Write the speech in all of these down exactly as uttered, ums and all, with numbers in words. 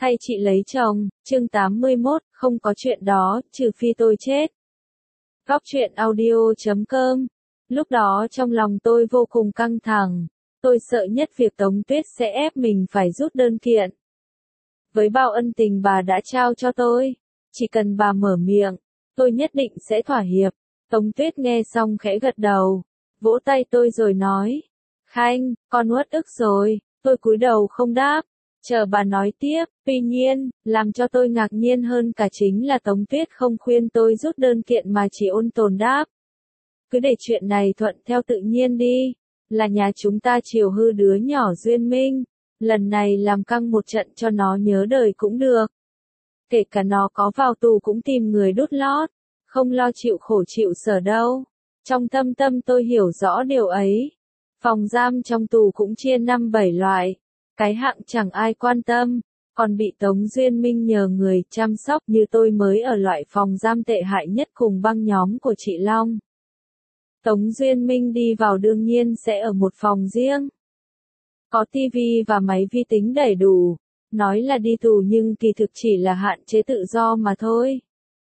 hay chị lấy chồng, chương tám mươi mốt, không có chuyện đó, trừ phi tôi chết. Góc truyện audio chấm com. Lúc đó trong lòng tôi vô cùng căng thẳng. Tôi sợ nhất việc Tống Tuyết sẽ ép mình phải rút đơn kiện. Với bao ân tình bà đã trao cho tôi, chỉ cần bà mở miệng, tôi nhất định sẽ thỏa hiệp. Tống Tuyết nghe xong khẽ gật đầu, vỗ tay tôi rồi nói, Khanh, con uất ức rồi. Tôi cúi đầu không đáp, chờ bà nói tiếp. Tuy nhiên, làm cho tôi ngạc nhiên hơn cả chính là Tống Tuyết không khuyên tôi rút đơn kiện mà chỉ ôn tồn đáp. Cứ để chuyện này thuận theo tự nhiên đi, là nhà chúng ta chiều hư đứa nhỏ Duyên Minh, lần này làm căng một trận cho nó nhớ đời cũng được. Kể cả nó có vào tù cũng tìm người đút lót, không lo chịu khổ chịu sở đâu. Trong thâm tâm tôi hiểu rõ điều ấy. Phòng giam trong tù cũng chia năm bảy loại, cái hạng chẳng ai quan tâm, còn bị Tống Duyên Minh nhờ người chăm sóc như tôi mới ở loại phòng giam tệ hại nhất cùng băng nhóm của chị Long. Tống Duyên Minh đi vào đương nhiên sẽ ở một phòng riêng. Có tivi và máy vi tính đầy đủ, nói là đi tù nhưng kỳ thực chỉ là hạn chế tự do mà thôi.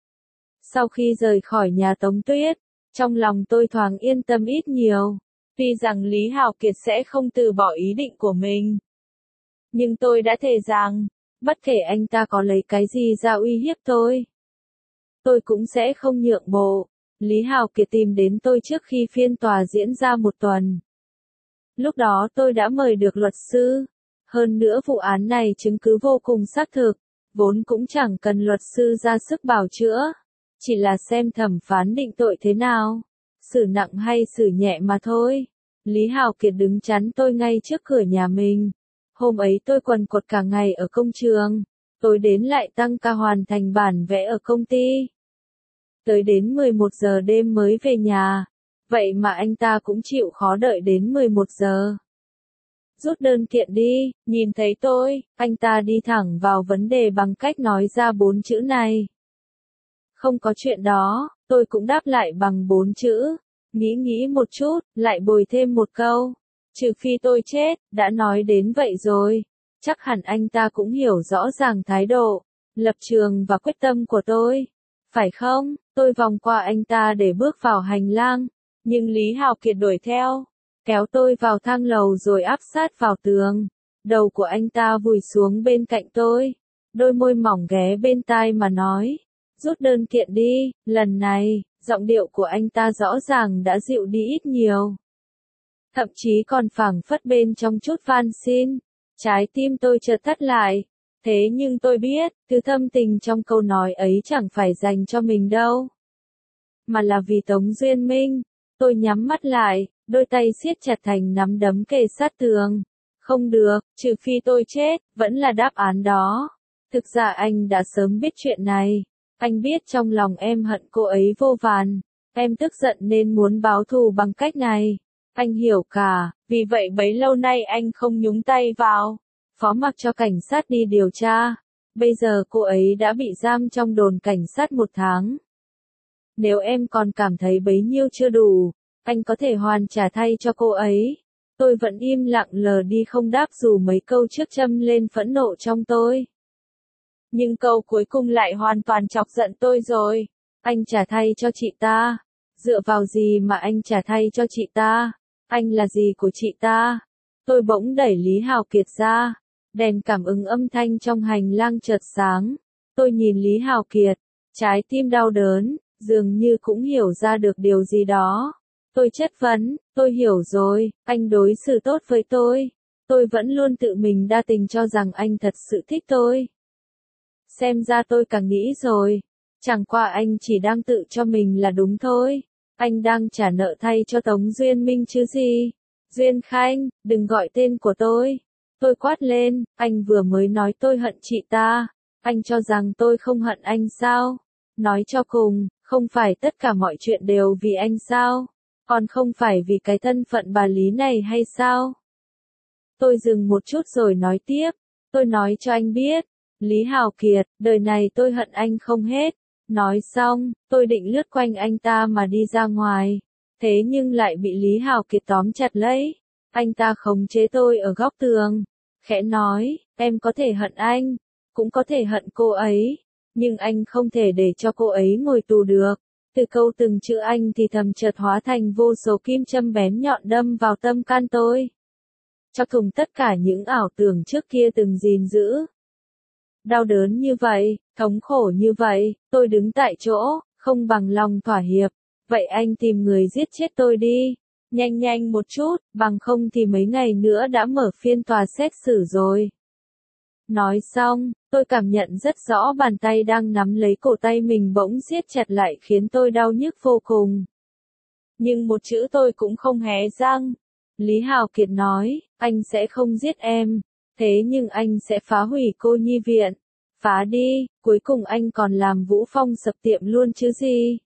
Sau khi rời khỏi nhà Tống Tuyết, trong lòng tôi thoáng yên tâm ít nhiều. Tuy rằng Lý Hào Kiệt sẽ không từ bỏ ý định của mình. Nhưng tôi đã thề rằng, bất kể anh ta có lấy cái gì ra uy hiếp tôi, tôi cũng sẽ không nhượng bộ. Lý Hào Kiệt tìm đến tôi trước khi phiên tòa diễn ra một tuần. Lúc đó tôi đã mời được luật sư. Hơn nữa vụ án này chứng cứ vô cùng xác thực, vốn cũng chẳng cần luật sư ra sức bào chữa. Chỉ là xem thẩm phán định tội thế nào, xử nặng hay xử nhẹ mà thôi. Lý Hào Kiệt đứng chắn tôi ngay trước cửa nhà mình. Hôm ấy tôi quần quật cả ngày ở công trường, tối đến lại tăng ca hoàn thành bản vẽ ở công ty. Tới đến mười một giờ đêm mới về nhà, vậy mà anh ta cũng chịu khó đợi đến mười một giờ. Rút đơn kiện đi. Nhìn thấy tôi, anh ta đi thẳng vào vấn đề bằng cách nói ra bốn chữ này. Không có chuyện đó, tôi cũng đáp lại bằng bốn chữ. Nghĩ nghĩ một chút, lại bồi thêm một câu. Trừ phi tôi chết, đã nói đến vậy rồi. Chắc hẳn anh ta cũng hiểu rõ ràng thái độ, lập trường và quyết tâm của tôi. Phải không? Tôi vòng qua anh ta để bước vào hành lang. Nhưng Lý Hào Kiệt đuổi theo, kéo tôi vào thang lầu rồi áp sát vào tường. Đầu của anh ta vùi xuống bên cạnh tôi. Đôi môi mỏng ghé bên tai mà nói. Rút đơn kiện đi. Lần này, giọng điệu của anh ta rõ ràng đã dịu đi ít nhiều. Thậm chí còn phảng phất bên trong chút van xin. Trái tim tôi chợt thắt lại. Thế nhưng tôi biết, thứ thâm tình trong câu nói ấy chẳng phải dành cho mình đâu. Mà là vì Tống Duyên Minh. Tôi nhắm mắt lại, đôi tay siết chặt thành nắm đấm kề sát tường. Không được, trừ phi tôi chết, vẫn là đáp án đó. Thực ra anh đã sớm biết chuyện này. Anh biết trong lòng em hận cô ấy vô vàn. Em tức giận nên muốn báo thù bằng cách này. Anh hiểu cả, vì vậy bấy lâu nay anh không nhúng tay vào. Phó mặc cho cảnh sát đi điều tra. Bây giờ cô ấy đã bị giam trong đồn cảnh sát một tháng. Nếu em còn cảm thấy bấy nhiêu chưa đủ, anh có thể hoàn trả thay cho cô ấy. Tôi vẫn im lặng lờ đi không đáp dù mấy câu trước châm lên phẫn nộ trong tôi. Nhưng câu cuối cùng lại hoàn toàn chọc giận tôi rồi. Anh trả thay cho chị ta. Dựa vào gì mà anh trả thay cho chị ta? Anh là gì của chị ta? Tôi bỗng đẩy Lý Hào Kiệt ra. Đèn cảm ứng âm thanh trong hành lang chợt sáng. Tôi nhìn Lý Hào Kiệt. Trái tim đau đớn, dường như cũng hiểu ra được điều gì đó. Tôi chất vấn, tôi hiểu rồi, anh đối xử tốt với tôi. Tôi vẫn luôn tự mình đa tình cho rằng anh thật sự thích tôi. Xem ra tôi càng nghĩ rồi. Chẳng qua anh chỉ đang tự cho mình là đúng thôi. Anh đang trả nợ thay cho Tống Duyên Minh chứ gì. Duyên Khanh, đừng gọi tên của tôi. Tôi quát lên, anh vừa mới nói tôi hận chị ta. Anh cho rằng tôi không hận anh sao? Nói cho cùng, không phải tất cả mọi chuyện đều vì anh sao? Còn không phải vì cái thân phận bà Lý này hay sao? Tôi dừng một chút rồi nói tiếp. Tôi nói cho anh biết. Lý Hào Kiệt, đời này tôi hận anh không hết. Nói xong, tôi định lướt quanh anh ta mà đi ra ngoài. Thế nhưng lại bị Lý Hào Kiệt tóm chặt lấy. Anh ta khống chế tôi ở góc tường. Khẽ nói, em có thể hận anh. cũng có thể hận cô ấy, nhưng anh không thể để cho cô ấy ngồi tù được. Từ câu từng chữ anh thì thầm chợt hóa thành vô số kim châm bén nhọn đâm vào tâm can tôi. Cho thùng tất cả những ảo tưởng trước kia từng gìn giữ. Đau đớn như vậy, thống khổ như vậy, tôi đứng tại chỗ, không bằng lòng thỏa hiệp. Vậy anh tìm người giết chết tôi đi. Nhanh nhanh một chút, bằng không thì mấy ngày nữa đã mở phiên tòa xét xử rồi. Nói xong, tôi cảm nhận rất rõ bàn tay đang nắm lấy cổ tay mình bỗng siết chặt lại khiến tôi đau nhức vô cùng. Nhưng một chữ tôi cũng không hé răng. Lý Hào Kiệt nói, anh sẽ không giết em, thế nhưng anh sẽ phá hủy cô nhi viện. Phá đi, cuối cùng anh còn làm Vũ Phong sập tiệm luôn chứ gì.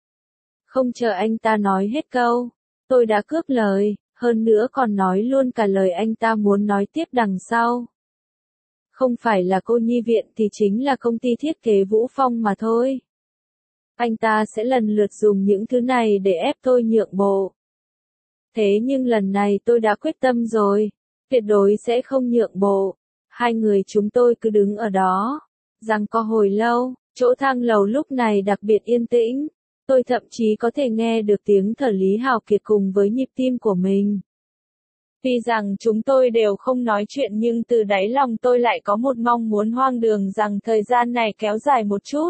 Không chờ anh ta nói hết câu, tôi đã cướp lời, hơn nữa còn nói luôn cả lời anh ta muốn nói tiếp đằng sau. Không phải là cô nhi viện thì chính là công ty thiết kế Vũ Phong mà thôi. Anh ta sẽ lần lượt dùng những thứ này để ép tôi nhượng bộ. Thế nhưng lần này tôi đã quyết tâm rồi, tuyệt đối sẽ không nhượng bộ. Hai người chúng tôi cứ đứng ở đó, giằng co hồi lâu, chỗ thang lầu lúc này đặc biệt yên tĩnh. Tôi thậm chí có thể nghe được tiếng thở Lý Hào Kiệt cùng với nhịp tim của mình. Tuy rằng chúng tôi đều không nói chuyện nhưng từ đáy lòng tôi lại có một mong muốn hoang đường rằng thời gian này kéo dài một chút.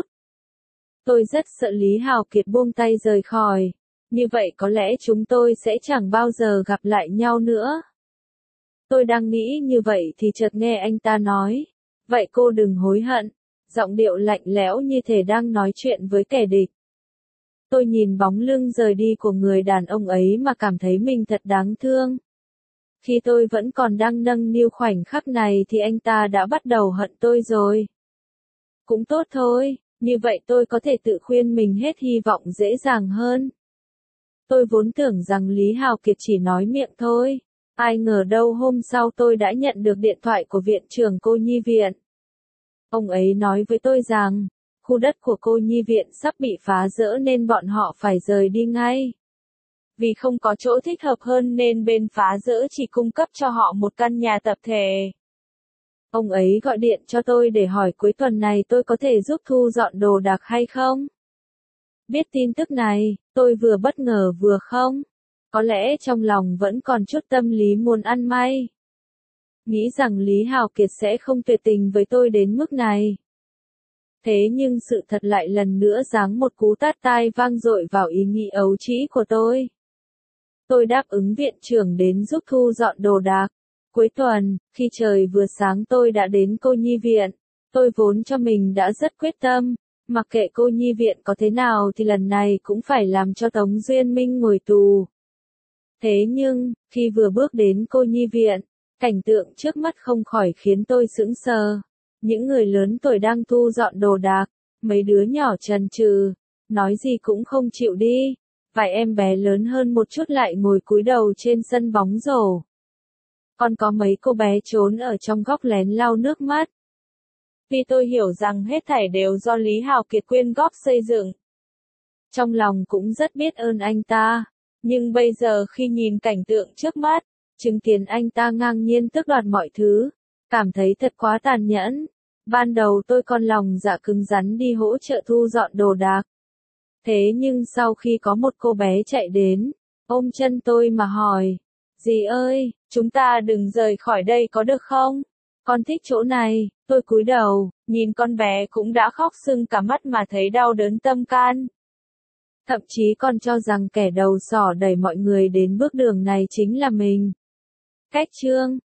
Tôi rất sợ Lý Hào Kiệt buông tay rời khỏi. Như vậy có lẽ chúng tôi sẽ chẳng bao giờ gặp lại nhau nữa. Tôi đang nghĩ như vậy thì chợt nghe anh ta nói. Vậy cô đừng hối hận. Giọng điệu lạnh lẽo như thể đang nói chuyện với kẻ địch. Tôi nhìn bóng lưng rời đi của người đàn ông ấy mà cảm thấy mình thật đáng thương. Khi tôi vẫn còn đang nâng niu khoảnh khắc này thì anh ta đã bắt đầu hận tôi rồi. Cũng tốt thôi, như vậy tôi có thể tự khuyên mình hết hy vọng dễ dàng hơn. Tôi vốn tưởng rằng Lý Hào Kiệt chỉ nói miệng thôi. Ai ngờ đâu hôm sau tôi đã nhận được điện thoại của viện trưởng cô nhi viện. Ông ấy nói với tôi rằng, khu đất của cô nhi viện sắp bị phá rỡ nên bọn họ phải rời đi ngay. Vì không có chỗ thích hợp hơn nên bên phá rỡ chỉ cung cấp cho họ một căn nhà tập thể. Ông ấy gọi điện cho tôi để hỏi cuối tuần này tôi có thể giúp thu dọn đồ đạc hay không. Biết tin tức này, tôi vừa bất ngờ vừa không. Có lẽ trong lòng vẫn còn chút tâm lý muốn ăn may. Nghĩ rằng Lý Hào Kiệt sẽ không tuyệt tình với tôi đến mức này. Thế nhưng sự thật lại lần nữa giáng một cú tát tai vang dội vào ý nghĩ ấu trĩ của tôi. Tôi đáp ứng viện trưởng đến giúp thu dọn đồ đạc. Cuối tuần, khi trời vừa sáng tôi đã đến cô nhi viện. Tôi vốn cho mình đã rất quyết tâm. Mặc kệ cô nhi viện có thế nào thì lần này cũng phải làm cho Tống Duyên Minh ngồi tù. Thế nhưng, khi vừa bước đến cô nhi viện, cảnh tượng trước mắt không khỏi khiến tôi sững sờ. Những người lớn tuổi đang thu dọn đồ đạc, mấy đứa nhỏ chần chừ, nói gì cũng không chịu đi. Vài em bé lớn hơn một chút lại ngồi cúi đầu trên sân bóng rổ. Còn có mấy cô bé trốn ở trong góc lén lau nước mắt. Vì tôi hiểu rằng hết thảy đều do Lý Hào Kiệt quyên góp xây dựng. Trong lòng cũng rất biết ơn anh ta. Nhưng bây giờ khi nhìn cảnh tượng trước mắt, chứng kiến anh ta ngang nhiên tước đoạt mọi thứ, cảm thấy thật quá tàn nhẫn. Ban đầu tôi còn lòng dạ cứng rắn đi hỗ trợ thu dọn đồ đạc. Thế nhưng sau khi có một cô bé chạy đến, ôm chân tôi mà hỏi, dì ơi, chúng ta đừng rời khỏi đây có được không? Con thích chỗ này. Tôi cúi đầu, nhìn con bé cũng đã khóc sưng cả mắt mà thấy đau đớn tâm can. Thậm chí còn cho rằng kẻ đầu sỏ đẩy mọi người đến bước đường này chính là mình. Cách chương